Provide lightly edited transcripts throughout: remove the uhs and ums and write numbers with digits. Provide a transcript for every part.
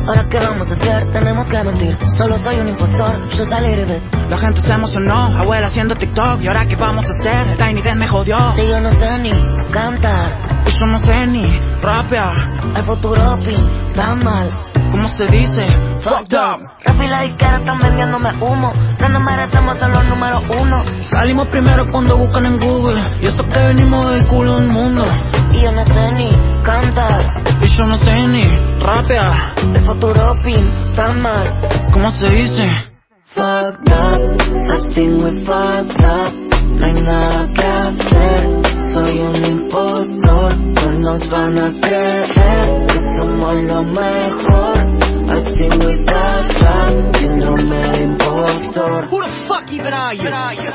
Ahora qué vamos a hacer, tenemos que mentir. Solo soy un impostor, yo salí de La gente se emocionó, abuela haciendo TikTok. ¿Y ahora qué vamos a hacer? El Tiny Desk me jodió. Si yo no sé ni cantar, y yo no sé ni rapear. El futuro pinta mal. ¿Cómo se dice? Fucked up. Rap y la disquera están vendiéndome humo. No nos merecemos ser los número uno. Salimos primero cuando buscan en Google. Y eso que venimos del culo del mundo. Y yo no sé ni cantar, y yo no sé ni rapear. El futuro pinta mal. ¿Cómo se dice? Fucked up, I think we fucked up. No hay nada que hacer. Soy un impostor, no nos van a creer que somos lo mejor. I think we fucked up, síndrome de impostor. Who the fuck even are you?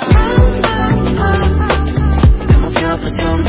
Demasiada presión.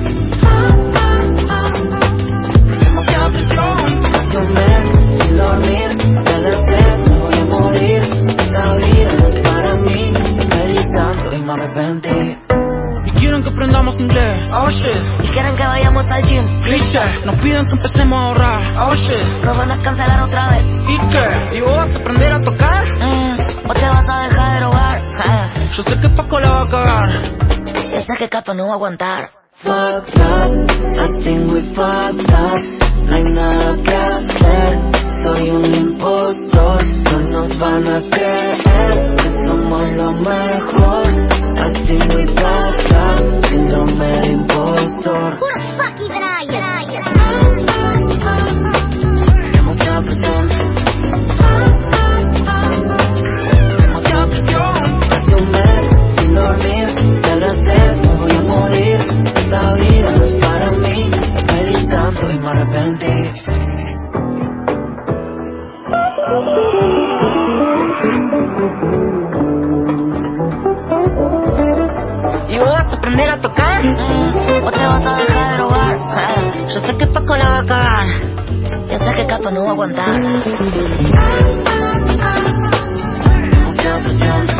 Demasiada presión. Yo me sin dormir, de la sed me voy a morir. Esta vida no es para mí, meditando y me arrepentí. Y quieren que aprendamos inglés, oh shit. Y quieren que vayamos al gym, cliché. Nos piden que empecemos a ahorrar, oh shit. Nos van a cancelar otra vez. ¿Y qué? ¿Y vos vas a aprender a tocar? ¿O te vas a dejar de robar? Yo sé que Paco la va a cagar. Yo sé que Cato no va a aguantar. Fucked up, I think we fucked up. No hay nada que hacer. Soy un impostor, no nos van a creer que somos lo mejor. I think we fucked up, síndrome de impostor. Who the fuck even are you? Demasiada presión. Demasiada presión. Casi un mes sin dormir, de la sed me voy a morir. Esta vida no es para mí, meditando y me arrepentí. ¿Y vos vas a aprender a tocar? ¿O te vas a dejar de robar? Yo sé que Paco la va a cagar. Yo sé que Cato no va a aguantar. Demasiada presión.